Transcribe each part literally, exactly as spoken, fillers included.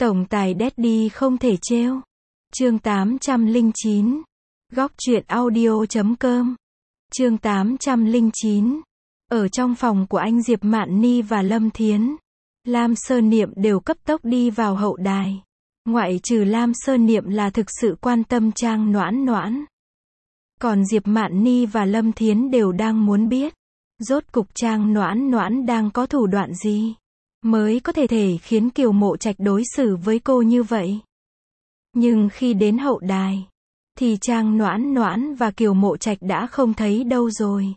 Tổng tài Daddy không thể trêu. Chương tám trăm lẻ chín. Góc truyện audio chấm com. Chương tám trăm lẻ chín. Ở trong phòng của anh Diệp Mạn Ni và Lâm Thiến, Lam Sơ Niệm đều cấp tốc đi vào hậu đài. Ngoại trừ Lam Sơ Niệm là thực sự quan tâm Trang Noãn Noãn. Còn Diệp Mạn Ni và Lâm Thiến đều đang muốn biết, rốt cục Trang Noãn Noãn đang có thủ đoạn gì, mới có thể thể khiến Kiều Mộ Trạch đối xử với cô như vậy. Nhưng khi đến hậu đài, thì Trang Noãn Noãn và Kiều Mộ Trạch đã không thấy đâu rồi.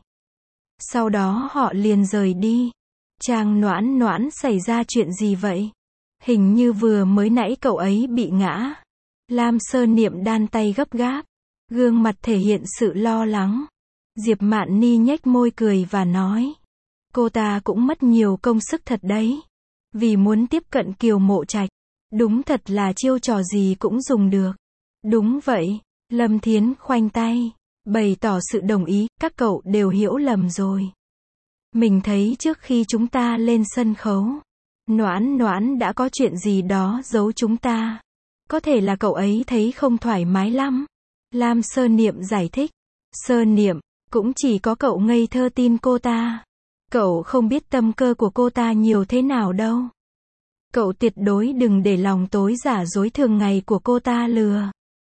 Sau đó họ liền rời đi. Trang Noãn Noãn xảy ra chuyện gì vậy? Hình như vừa mới nãy cậu ấy bị ngã. Lam Sơ Niệm đan tay gấp gáp, gương mặt thể hiện sự lo lắng. Diệp Mạn Ni nhếch môi cười và nói, cô ta cũng mất nhiều công sức thật đấy, vì muốn tiếp cận Kiều Mộ Trạch. Đúng thật là chiêu trò gì cũng dùng được. Đúng vậy, Lâm Thiến khoanh tay, bày tỏ sự đồng ý, các cậu đều hiểu lầm rồi. Mình thấy trước khi chúng ta lên sân khấu, Noãn Noãn đã có chuyện gì đó giấu chúng ta. Có thể là cậu ấy thấy không thoải mái lắm. Lam Sơ Niệm giải thích. Sơ Niệm, cũng chỉ có cậu ngây thơ tin cô ta. Cậu không biết tâm cơ của cô ta nhiều thế nào đâu. Cậu tuyệt đối đừng để lòng tối giả dối thường ngày của cô ta lừa.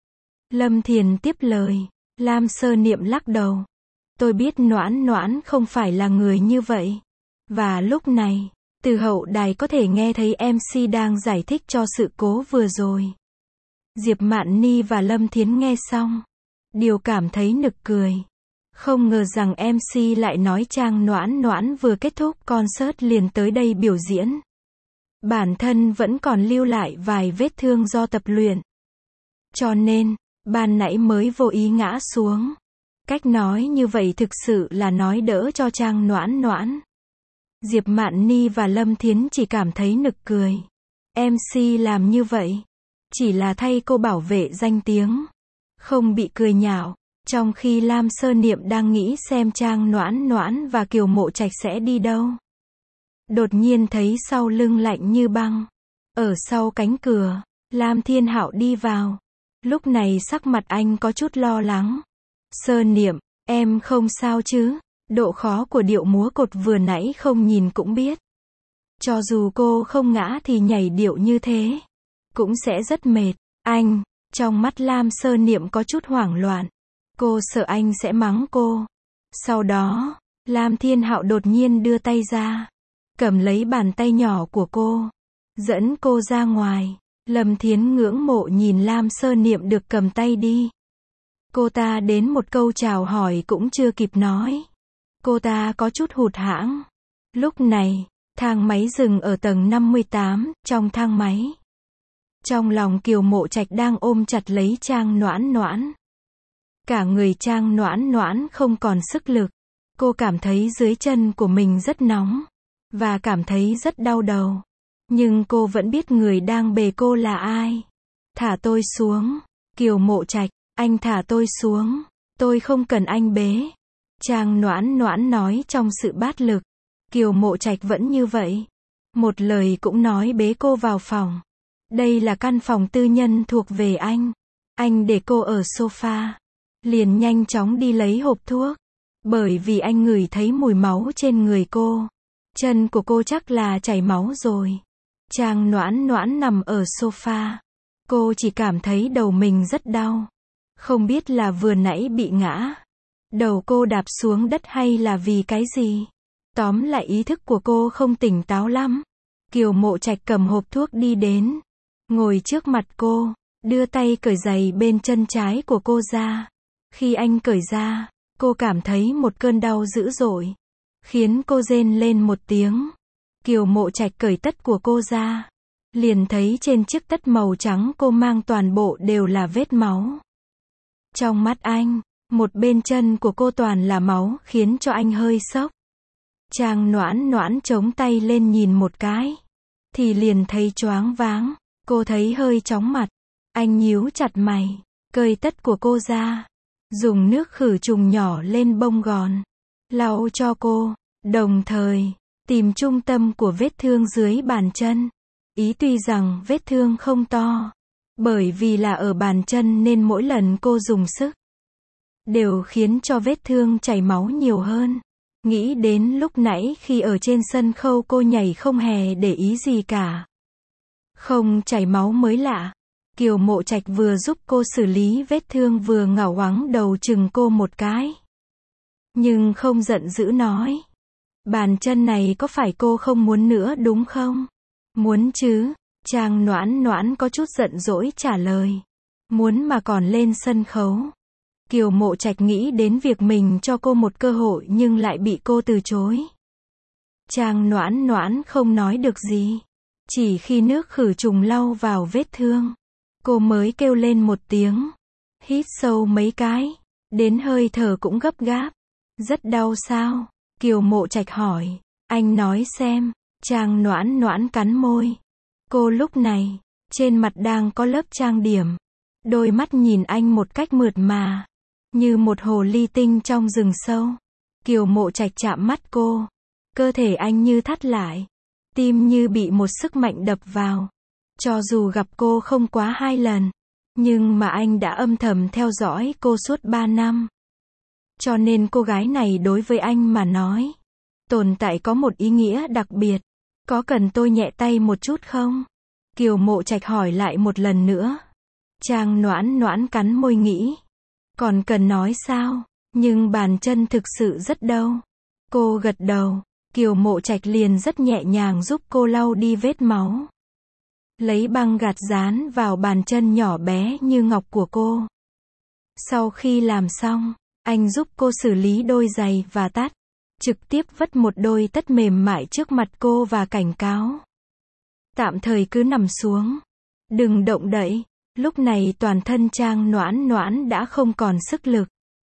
Lâm Thiền tiếp lời. Lam Sơ Niệm lắc đầu. Tôi biết Noãn Noãn không phải là người như vậy. Và lúc này, từ hậu đài có thể nghe thấy em xê đang giải thích cho sự cố vừa rồi. Diệp Mạn Ni và Lâm Thiến nghe xong, đều cảm thấy nực cười. Không ngờ rằng em xê lại nói Trang Noãn Noãn vừa kết thúc concert liền tới đây biểu diễn. Bản thân vẫn còn lưu lại vài vết thương do tập luyện. Cho nên, ban nãy mới vô ý ngã xuống. Cách nói như vậy thực sự là nói đỡ cho Trang Noãn Noãn. Diệp Mạn Ni và Lâm Thiến chỉ cảm thấy nực cười. em xê làm như vậy, chỉ là thay cô bảo vệ danh tiếng, không bị cười nhạo. Trong khi Lam Sơ Niệm đang nghĩ xem Trang Noãn Noãn và Kiều Mộ Trạch sẽ đi đâu. Đột nhiên thấy sau lưng lạnh như băng. Ở sau cánh cửa, Lam Thiên Hạo đi vào. Lúc này sắc mặt anh có chút lo lắng. Sơ Niệm, em không sao chứ? Độ khó của điệu múa cột vừa nãy không nhìn cũng biết. Cho dù cô không ngã thì nhảy điệu như thế, cũng sẽ rất mệt. Anh, trong mắt Lam Sơ Niệm có chút hoảng loạn. Cô sợ anh sẽ mắng cô. Sau đó, Lam Thiên Hạo đột nhiên đưa tay ra, cầm lấy bàn tay nhỏ của cô, dẫn cô ra ngoài. Lâm Thiến ngưỡng mộ nhìn Lam Sơ Niệm được cầm tay đi. Cô ta đến một câu chào hỏi cũng chưa kịp nói. Cô ta có chút hụt hẫng. Lúc này, thang máy dừng ở tầng năm mươi tám, trong thang máy. Trong lòng Kiều Mộ Trạch đang ôm chặt lấy Trang Noãn Noãn. Cả người Trang Noãn Noãn không còn sức lực. Cô cảm thấy dưới chân của mình rất nóng, và cảm thấy rất đau đầu. Nhưng cô vẫn biết người đang bề cô là ai. Thả tôi xuống. Kiều Mộ Trạch, anh thả tôi xuống. Tôi không cần anh bế. Trang Noãn Noãn nói trong sự bát lực. Kiều Mộ Trạch vẫn như vậy. Một lời cũng nói bế cô vào phòng. Đây là căn phòng tư nhân thuộc về anh. Anh để cô ở sofa. Liền nhanh chóng đi lấy hộp thuốc. Bởi vì anh ngửi thấy mùi máu trên người cô. Chân của cô chắc là chảy máu rồi. Trang Noãn Noãn nằm ở sofa. Cô chỉ cảm thấy đầu mình rất đau. Không biết là vừa nãy bị ngã, đầu cô đạp xuống đất hay là vì cái gì. Tóm lại ý thức của cô không tỉnh táo lắm. Kiều Mộ Trạch cầm hộp thuốc đi đến, ngồi trước mặt cô, đưa tay cởi giày bên chân trái của cô ra. Khi anh cởi ra, cô cảm thấy một cơn đau dữ dội, khiến cô rên lên một tiếng. Kiều Mộ Trạch cởi tất của cô ra, liền thấy trên chiếc tất màu trắng cô mang toàn bộ đều là vết máu. Trong mắt anh, một bên chân của cô toàn là máu khiến cho anh hơi sốc. Trang Noãn Noãn chống tay lên nhìn một cái, thì liền thấy choáng váng. Cô thấy hơi chóng mặt. Anh nhíu chặt mày, cởi tất của cô ra, dùng nước khử trùng nhỏ lên bông gòn, lau cho cô, đồng thời tìm trung tâm của vết thương dưới bàn chân. Ý tuy rằng vết thương không to, bởi vì là ở bàn chân nên mỗi lần cô dùng sức, đều khiến cho vết thương chảy máu nhiều hơn. Nghĩ đến lúc nãy khi ở trên sân khấu cô nhảy không hề để ý gì cả. Không chảy máu mới lạ. Kiều Mộ Trạch vừa giúp cô xử lý vết thương vừa ngảo ngoáng đầu chừng cô một cái. Nhưng không giận dữ nói. Bàn chân này có phải cô không muốn nữa đúng không? Muốn chứ. Trang Noãn Noãn có chút giận dỗi trả lời. Muốn mà còn lên sân khấu. Kiều Mộ Trạch nghĩ đến việc mình cho cô một cơ hội nhưng lại bị cô từ chối. Trang Noãn Noãn không nói được gì. Chỉ khi nước khử trùng lau vào vết thương, cô mới kêu lên một tiếng. Hít sâu mấy cái, đến hơi thở cũng gấp gáp. Rất đau sao? Kiều Mộ Trạch hỏi. Anh nói xem. Trang Noãn Noãn cắn môi. Cô lúc này, trên mặt đang có lớp trang điểm. Đôi mắt nhìn anh một cách mượt mà, như một hồ ly tinh trong rừng sâu. Kiều Mộ Trạch chạm mắt cô. Cơ thể anh như thắt lại. Tim như bị một sức mạnh đập vào. Cho dù gặp cô không quá hai lần, nhưng mà anh đã âm thầm theo dõi cô suốt ba năm. Cho nên cô gái này đối với anh mà nói, tồn tại có một ý nghĩa đặc biệt. Có cần tôi nhẹ tay một chút không? Kiều Mộ Trạch hỏi lại một lần nữa. Trang Noãn Noãn cắn môi nghĩ. Còn cần nói sao? Nhưng bàn chân thực sự rất đau. Cô gật đầu. Kiều Mộ Trạch liền rất nhẹ nhàng giúp cô lau đi vết máu. Lấy băng gạt dán vào bàn chân nhỏ bé như ngọc của cô. Sau khi làm xong, anh giúp cô xử lý đôi giày và tất. Trực tiếp vất một đôi tất mềm mại trước mặt cô và cảnh cáo. Tạm thời cứ nằm xuống. Đừng động đậy. Lúc này toàn thân Trang Noãn Noãn đã không còn sức lực.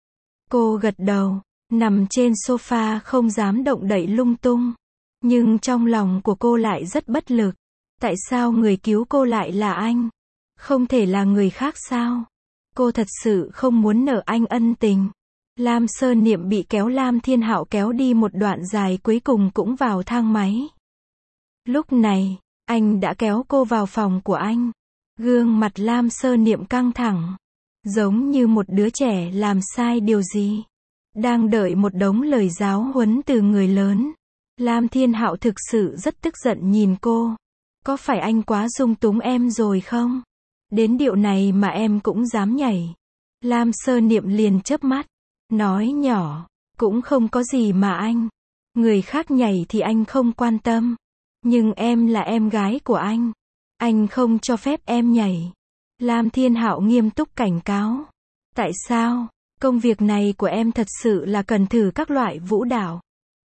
Cô gật đầu, nằm trên sofa không dám động đậy lung tung. Nhưng trong lòng của cô lại rất bất lực. Tại sao người cứu cô lại là anh? Không thể là người khác sao? Cô thật sự không muốn nợ anh ân tình. Lam Sơ Niệm bị kéo Lam Thiên Hạo kéo đi một đoạn dài cuối cùng cũng vào thang máy. Lúc này, anh đã kéo cô vào phòng của anh. Gương mặt Lam Sơ Niệm căng thẳng, giống như một đứa trẻ làm sai điều gì, đang đợi một đống lời giáo huấn từ người lớn. Lam Thiên Hạo thực sự rất tức giận nhìn cô. Có phải anh quá dung túng em rồi không? Đến điệu này mà em cũng dám nhảy. Lam Sơ Niệm liền chớp mắt, nói nhỏ, cũng không có gì mà anh. Người khác nhảy thì anh không quan tâm. Nhưng em là em gái của anh. Anh không cho phép em nhảy. Lam Thiên Hạo nghiêm túc cảnh cáo. Tại sao? Công việc này của em thật sự là cần thử các loại vũ đạo.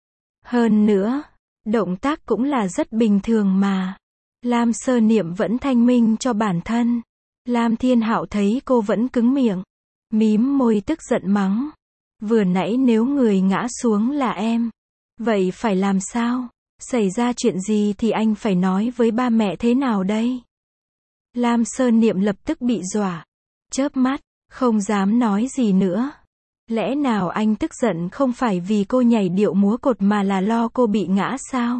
Hơn nữa, động tác cũng là rất bình thường mà. Lam Sơ Niệm vẫn thanh minh cho bản thân. Lam Thiên Hạo thấy cô vẫn cứng miệng, mím môi tức giận mắng. Vừa nãy nếu người ngã xuống là em, vậy phải làm sao? Xảy ra chuyện gì thì anh phải nói với ba mẹ thế nào đây? Lam Sơ Niệm lập tức bị dọa, chớp mắt, không dám nói gì nữa. Lẽ nào anh tức giận không phải vì cô nhảy điệu múa cột mà là lo cô bị ngã sao?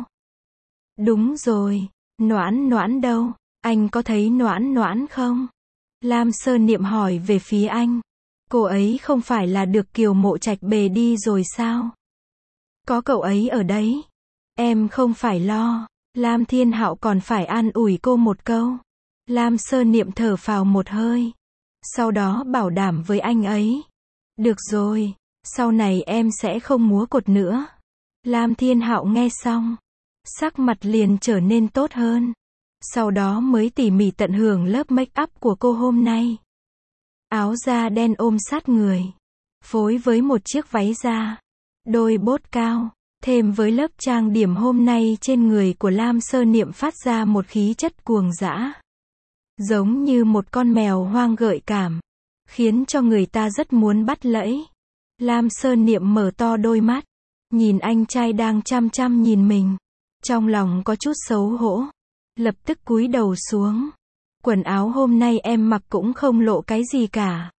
Đúng rồi, Noãn Noãn đâu? Anh có thấy Noãn Noãn không? Lam Sơ Niệm hỏi về phía anh. Cô ấy không phải là được Kiều Mộ Trạch bề đi rồi sao? Có cậu ấy ở đấy. Em không phải lo. Lam Thiên Hạo còn phải an ủi cô một câu. Lam Sơ Niệm thở phào một hơi. Sau đó bảo đảm với anh ấy. Được rồi, sau này em sẽ không múa cột nữa. Lam Thiên Hạo nghe xong, sắc mặt liền trở nên tốt hơn. Sau đó mới tỉ mỉ tận hưởng lớp make up của cô hôm nay. Áo da đen ôm sát người, phối với một chiếc váy da, đôi bốt cao, thêm với lớp trang điểm hôm nay trên người của Lam Sơ Niệm phát ra một khí chất cuồng dã. Giống như một con mèo hoang gợi cảm, khiến cho người ta rất muốn bắt lẫy. Lam Sơ Niệm mở to đôi mắt, nhìn anh trai đang chăm chăm nhìn mình. Trong lòng có chút xấu hổ, lập tức cúi đầu xuống. Quần áo hôm nay em mặc cũng không lộ cái gì cả.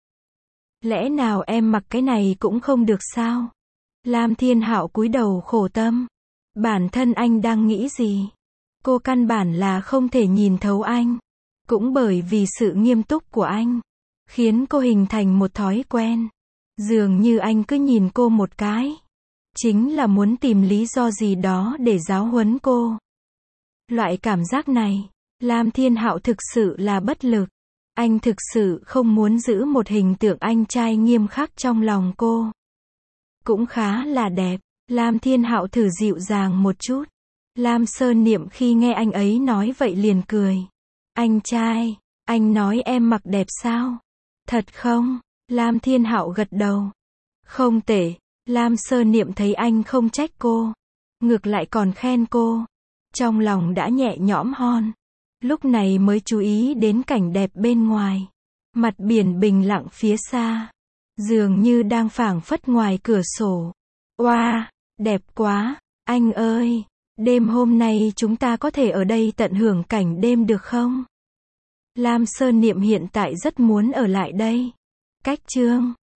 Lẽ nào em mặc cái này cũng không được sao? Lam Thiên Hạo cúi đầu khổ tâm. Bản thân anh đang nghĩ gì? Cô căn bản là không thể nhìn thấu anh. Cũng bởi vì sự nghiêm túc của anh, khiến cô hình thành một thói quen. Dường như anh cứ nhìn cô một cái, chính là muốn tìm lý do gì đó để giáo huấn cô. Loại cảm giác này, Lam Thiên Hạo thực sự là bất lực. Anh thực sự không muốn giữ một hình tượng anh trai nghiêm khắc trong lòng cô. Cũng khá là đẹp. Lam Thiên Hạo thử dịu dàng một chút. Lam Sơn Niệm khi nghe anh ấy nói vậy liền cười. Anh trai, anh nói em mặc đẹp sao? Thật không? Lam Thiên Hạo gật đầu. Không tệ. Lam Sơn Niệm thấy anh không trách cô, ngược lại còn khen cô. Trong lòng đã nhẹ nhõm hon. Lúc này mới chú ý đến cảnh đẹp bên ngoài. Mặt biển bình lặng phía xa, dường như đang phảng phất ngoài cửa sổ. Oa, wow, đẹp quá. Anh ơi, đêm hôm nay chúng ta có thể ở đây tận hưởng cảnh đêm được không? Lam Sơn Niệm hiện tại rất muốn ở lại đây. Cách chương